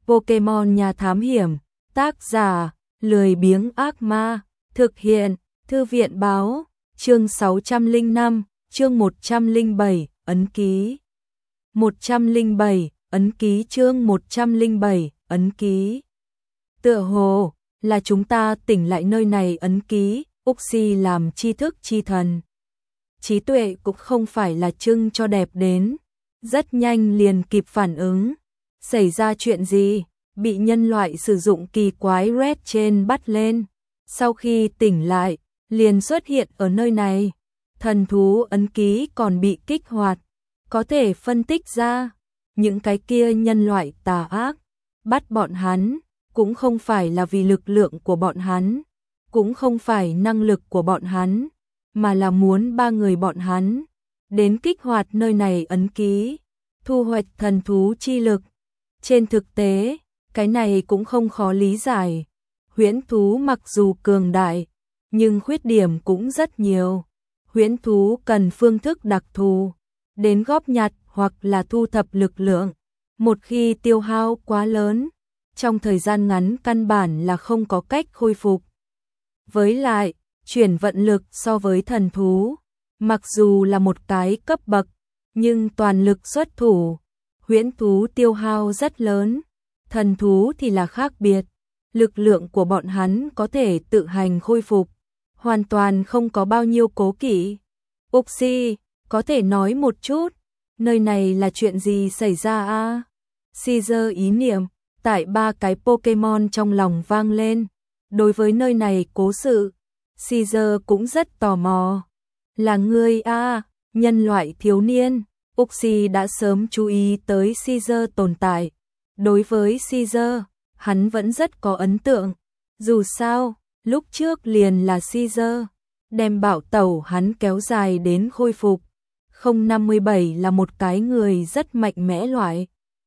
Pokemon Nhà Thám Hiểm, tác giả, lười biếng ác ma, thực hiện, Thư viện báo, chương 605, chương 107, ấn ký. 107, ấn ký chương 107, ấn ký. Tựa hồ, là chúng ta tỉnh lại nơi này ấn ký, Uxie làm tri thức chi thần. Trí tuệ cũng không phải là trưng cho đẹp đến, rất nhanh liền kịp phản ứng. Xảy ra chuyện gì? Bị nhân loại sử dụng kỳ quái Red trên bắt lên. Sau khi tỉnh lại, liền xuất hiện ở nơi này. Thần thú ấn ký còn bị kích hoạt. Có thể phân tích ra, những cái kia nhân loại tà ác, bắt bọn hắn, cũng không phải là vì lực lượng của bọn hắn, cũng không phải năng lực của bọn hắn, mà là muốn ba người bọn hắn đến kích hoạt nơi này ấn ký, thu hoạch thần thú chi lực. Trên thực tế, cái này cũng không khó lý giải. Huyễn thú mặc dù cường đại, nhưng khuyết điểm cũng rất nhiều. Huyễn thú cần phương thức đặc thù, đến góp nhặt hoặc là thu thập lực lượng. Một khi tiêu hao quá lớn, trong thời gian ngắn căn bản là không có cách khôi phục. Với lại, chuyển vận lực so với thần thú, mặc dù là một cái cấp bậc, nhưng toàn lực xuất thủ, huyễn thú tiêu hao rất lớn, thần thú thì là khác biệt. Lực lượng của bọn hắn có thể tự hành khôi phục, hoàn toàn không có bao nhiêu cố kỵ. Uxie, có thể nói một chút, nơi này là chuyện gì xảy ra a? Caesar ý niệm, tại ba cái Pokemon trong lòng vang lên. Đối với nơi này cố sự, Caesar cũng rất tò mò. Là ngươi a, nhân loại thiếu niên. Uxie đã sớm chú ý tới Caesar tồn tại. Đối với Caesar, hắn vẫn rất có ấn tượng. Dù sao, lúc trước liền là Caesar đem bảo tẩu hắn kéo dài đến khôi phục. 057 là một cái người rất mạnh mẽ loại.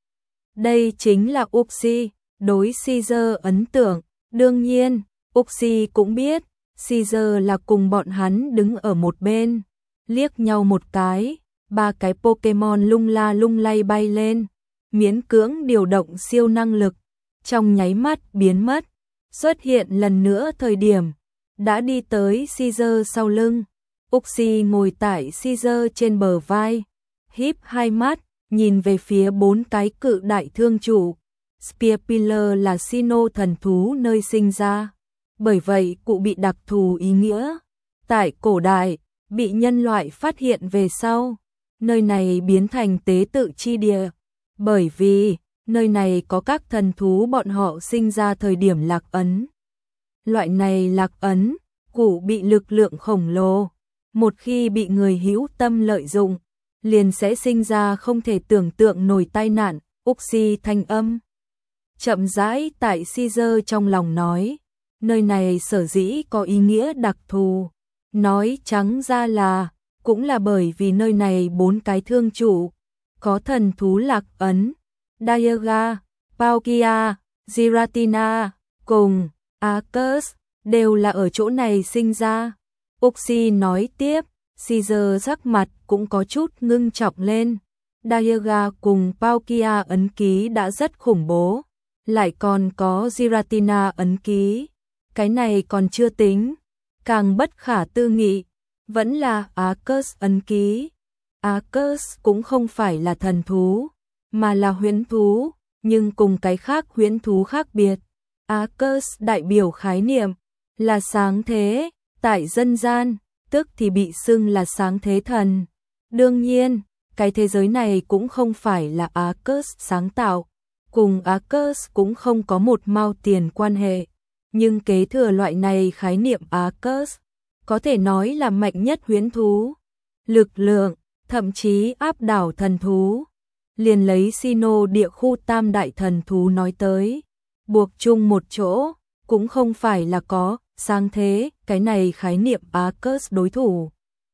Đây chính là Uxie đối Caesar ấn tượng. Đương nhiên, Uxie cũng biết Caesar là cùng bọn hắn đứng ở một bên. Liếc nhau một cái, ba cái Pokemon lung la lung lay bay lên, miễn cưỡng điều động siêu năng lực, trong nháy mắt biến mất, xuất hiện lần nữa thời điểm đã đi tới Caesar sau lưng. Uxie ngồi tại Caesar trên bờ vai, híp hai mắt, nhìn về phía bốn cái cự đại thương trụ. Spearpiller là Sinnoh thần thú nơi sinh ra, bởi vậy cụ bị đặc thù ý nghĩa. Tại cổ đại, bị nhân loại phát hiện về sau, nơi này biến thành tế tự chi địa, bởi vì nơi này có các thần thú bọn họ sinh ra thời điểm lạc ấn. Loại này lạc ấn, cụ bị lực lượng khổng lồ, một khi bị người hữu tâm lợi dụng, liền sẽ sinh ra không thể tưởng tượng nổi tai nạn. Uxie thanh âm chậm rãi tại Caesar trong lòng nói, nơi này sở dĩ có ý nghĩa đặc thù, nói trắng ra là, cũng là bởi vì nơi này bốn cái thương trụ, có thần thú lạc ấn, Dialga, Palkia, Giratina, cùng Arceus, đều là ở chỗ này sinh ra. Uxie nói tiếp, Caesar sắc mặt cũng có chút ngưng trọng lên. Dialga cùng Palkia ấn ký đã rất khủng bố, lại còn có Giratina ấn ký. Cái này còn chưa tính, càng bất khả tư nghị, vẫn là Arceus ấn ký. Arceus cũng không phải là thần thú, mà là huyễn thú, nhưng cùng cái khác huyễn thú khác biệt. Arceus đại biểu khái niệm là sáng thế, tại dân gian, tức thì bị xưng là sáng thế thần. Đương nhiên, cái thế giới này cũng không phải là Arceus sáng tạo, cùng Arceus cũng không có một mao tiền quan hệ, nhưng kế thừa loại này khái niệm Arceus, có thể nói là mạnh nhất huyễn thú. Lực lượng, thậm chí áp đảo thần thú. Liền lấy Sinnoh địa khu tam đại thần thú nói tới, buộc chung một chỗ, cũng không phải là có sáng thế, cái này khái niệm Arceus đối thủ.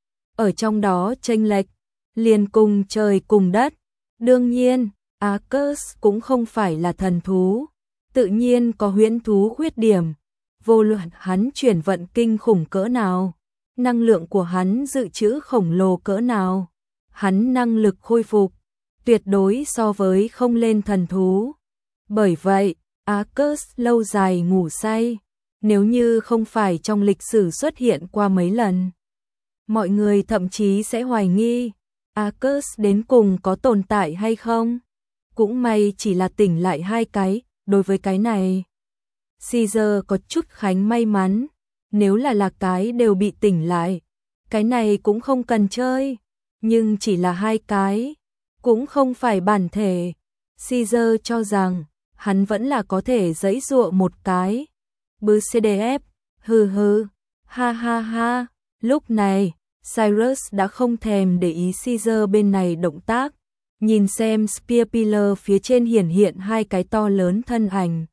Ở trong đó chênh lệch, liền cùng trời cùng đất. Đương nhiên, Arceus cũng không phải là thần thú, tự nhiên có huyễn thú khuyết điểm. Vô luận hắn chuyển vận kinh khủng cỡ nào, năng lượng của hắn dự trữ khổng lồ cỡ nào, hắn năng lực khôi phục tuyệt đối so với không lên thần thú. Bởi vậy, Arcus lâu dài ngủ say, nếu như không phải trong lịch sử xuất hiện qua mấy lần. Mọi người thậm chí sẽ hoài nghi, Arcus đến cùng có tồn tại hay không? Cũng may chỉ là tỉnh lại 2 cái, đối với cái này. Caesar có chút khánh may mắn, nếu là cái đều bị tỉnh lại, cái này cũng không cần chơi, nhưng chỉ là 2 cái, cũng không phải bản thể. Caesar cho rằng, hắn vẫn là có thể giãy giụa một cái. Bư CDF, hừ hừ, ha ha ha, lúc này, Cyrus đã không thèm để ý Caesar bên này động tác, nhìn xem Spear Pillar phía trên hiển hiện 2 cái to lớn thân ảnh.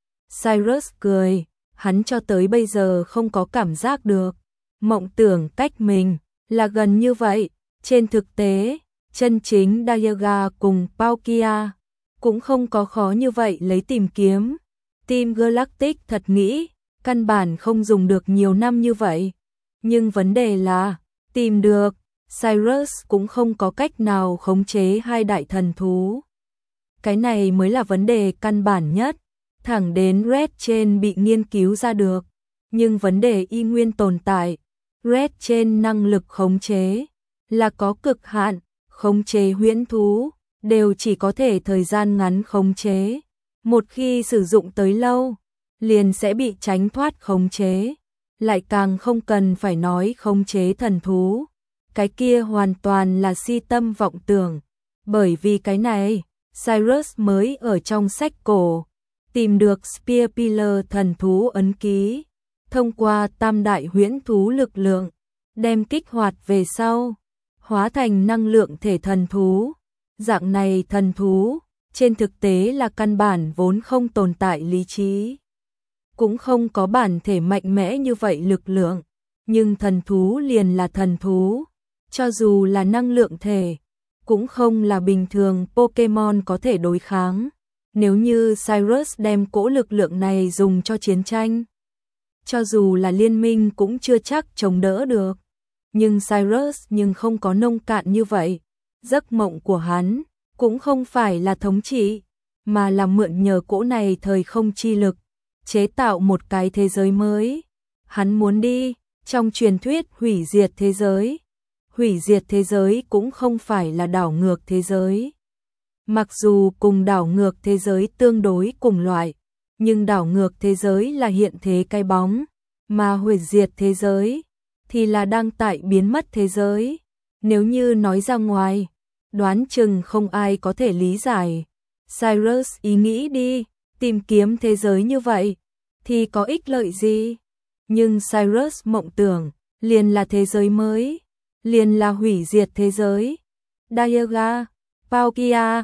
Cyrus cười, hắn cho tới bây giờ không có cảm giác được, mộng tưởng cách mình là gần như vậy, trên thực tế, chân chính Diaga cùng Palkia cũng không có khó như vậy lấy tìm kiếm. Team Galactic thật nghĩ, căn bản không dùng được nhiều năm như vậy, nhưng vấn đề là, tìm được, Cyrus cũng không có cách nào khống chế 2 đại thần thú. Cái này mới là vấn đề căn bản nhất, thẳng đến Red Chain bị nghiên cứu ra được, nhưng vấn đề y nguyên tồn tại. Red Chain năng lực khống chế là có cực hạn, khống chế huyễn thú đều chỉ có thể thời gian ngắn khống chế, một khi sử dụng tới lâu, liền sẽ bị tránh thoát khống chế, lại càng không cần phải nói khống chế thần thú. Cái kia hoàn toàn là si tâm vọng tưởng, bởi vì cái này, Cyrus mới ở trong sách cổ tìm được Spear Pillar thần thú ấn ký, thông qua tam đại huyễn thú lực lượng, đem kích hoạt về sau, hóa thành năng lượng thể thần thú. Dạng này thần thú, trên thực tế là căn bản vốn không tồn tại lý trí, cũng không có bản thể mạnh mẽ như vậy lực lượng, nhưng thần thú liền là thần thú, cho dù là năng lượng thể, cũng không là bình thường Pokemon có thể đối kháng. Nếu như Cyrus đem cỗ lực lượng này dùng cho chiến tranh, cho dù là liên minh cũng chưa chắc chống đỡ được. Nhưng Cyrus không có nông cạn như vậy. Giấc mộng của hắn cũng không phải là thống trị, mà là mượn nhờ cỗ này thời không chi lực, chế tạo một cái thế giới mới. Hắn muốn đi trong truyền thuyết hủy diệt thế giới. Hủy diệt thế giới cũng không phải là đảo ngược thế giới. Mặc dù cùng đảo ngược thế giới tương đối cùng loại, nhưng đảo ngược thế giới là hiện thế cái bóng, mà hủy diệt thế giới thì là đang tại biến mất thế giới. Nếu như nói ra ngoài, đoán chừng không ai có thể lý giải. Cyrus ý nghĩ đi, tìm kiếm thế giới như vậy, thì có ích lợi gì? Nhưng Cyrus mộng tưởng, liền là thế giới mới, liền là hủy diệt thế giới. Diaga, Palkia,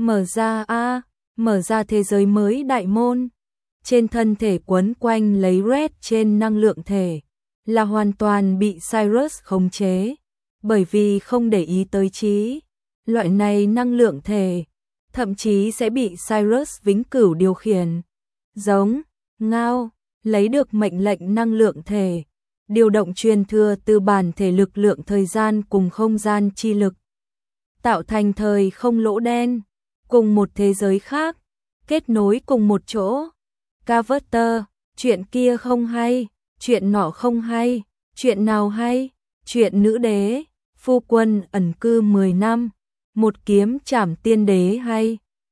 mở ra thế giới mới đại môn. Trên thân thể quấn quanh lấy Red trên năng lượng thể, là hoàn toàn bị Cyrus khống chế, bởi vì không để ý tới trí. Loại này năng lượng thể, thậm chí sẽ bị Cyrus vĩnh cửu điều khiển. Giống, ngao, lấy được mệnh lệnh năng lượng thể, điều động truyền thừa từ bản thể lực lượng thời gian cùng không gian chi lực, tạo thành thời không lỗ đen, cùng một thế giới khác, kết nối cùng một chỗ. Carver, chuyện kia không hay, chuyện nọ không hay, chuyện nào hay, chuyện nữ đế, phu quân ẩn cư 10 năm, một kiếm trảm tiên đế hay.